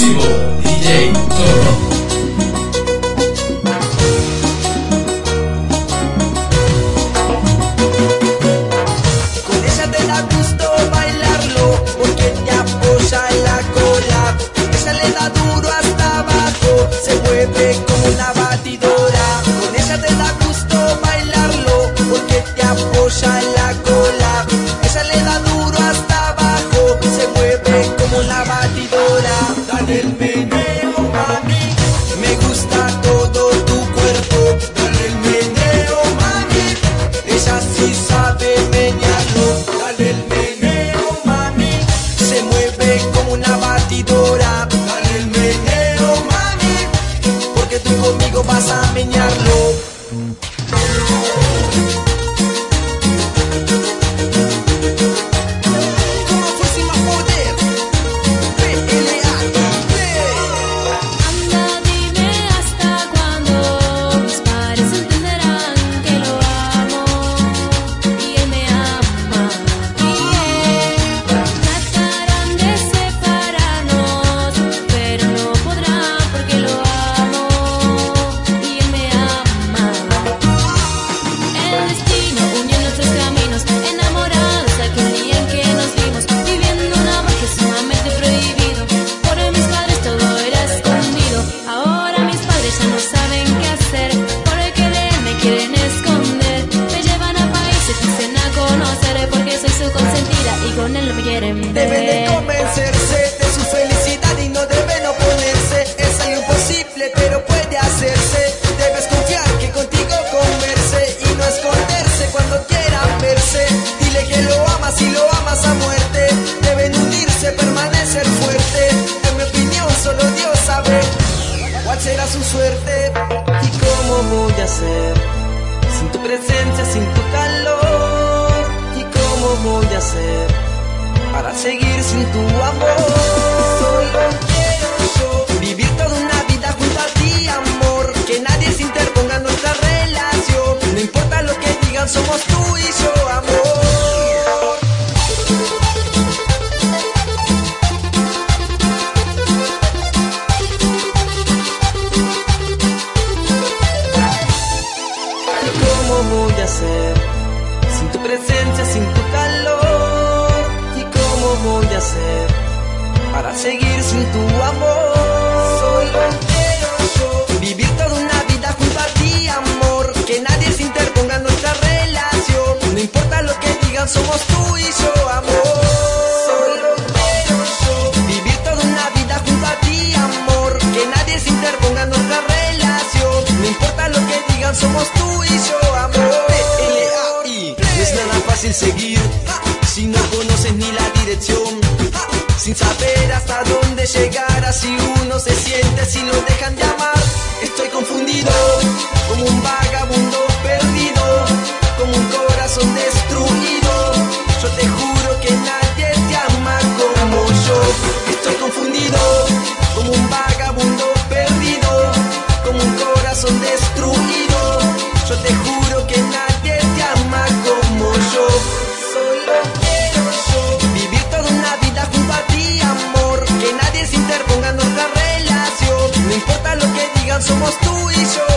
vivo, DJ Zorro. Con ella te da gusto bailarlo, porque te apoya en la cola. Ella le da duro hasta abajo, se mueve como una batidora. Con ella te da gusto bailarlo, porque te apoya en la cola. Ella le da duro hasta abajo, se mueve como una batidora. Dale el meneo, mami, me gusta todo tu cuerpo. Dale el meneo, mami, ella sí sabe menearlo. Dale el meneo, mami, se mueve como una batidora. Dale el meneo, mami, porque tú conmigo vas a menearlo. Deben de convencerse de su felicidad y no deben oponerse. Es algo imposible pero puede hacerse. Debes confiar que contigo converse y no esconderse cuando quieran verse. Dile que lo amas y lo amas a muerte. Deben unirse, permanecer fuerte. En mi opinión solo Dios sabe cuál será su suerte. ¿Y cómo voy a hacer sin tu presencia, sin tu calor? ¿Y cómo voy a hacer para seguir sin tu amor? Solo quiero yo vivir toda una vida junto a ti, amor. Que nadie se interponga en nuestra relación. No importa lo que digan, somos tú y yo, amor. ¿Cómo voy a hacer sin tu presencia, sin tu calor? ¿Cómo voy a hacer para seguir sin tu amor? Solo quiero yo vivir toda una vida junto a ti, amor. Que nadie se interponga en nuestra relación. No importa lo que digan, somos tú y yo, amor. Solo quiero yo vivir toda una vida junto a ti, amor. Que nadie se interponga en nuestra relación. No importa lo que digan, somos tú y yo, amor. L.A.I. No es nada fácil seguir si no conoces ni la dirección, sin saber hasta dónde llegar. Así uno se siente si lo dejan de amar. Estoy confundido, como un vagabundo perdido, como un corazón destruido. Yo te juro que nadie te ama como yo. Estoy confundido, como un vagabundo perdido, como un corazón destruido. Yo te juro que nadie te ama como yo. Solo quiero yo vivir toda una vida junto a ti, amor. Que nadie se interponga en nuestra relación. No importa lo que digan, somos tú y yo.